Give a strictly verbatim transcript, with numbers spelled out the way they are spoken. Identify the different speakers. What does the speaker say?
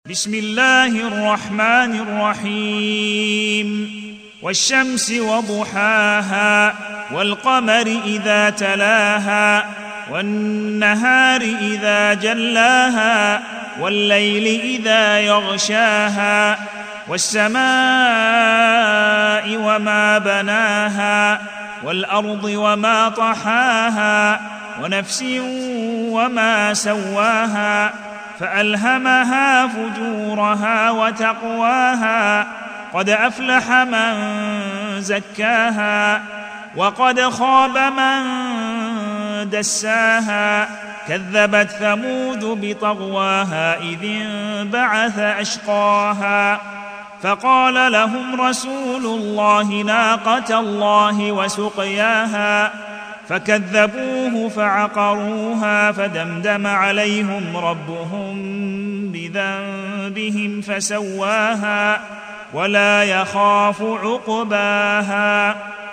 Speaker 1: بسم الله الرحمن الرحيم والشمس وضحاها والقمر إذا تلاها والنهار إذا جلاها والليل إذا يغشاها والسماء وما بناها والأرض وما طحاها ونفس وما سواها فألهمها فجورها وتقواها قد أفلح من زكاها وقد خاب من دساها كذبت ثمود بطغواها إذ انبعث أشقاها فقال لهم رسول الله ناقة الله وسقياها فكذبوه فعقروها فدمدم عليهم ربهم بذنبهم فسواها ولا يخاف عقباها.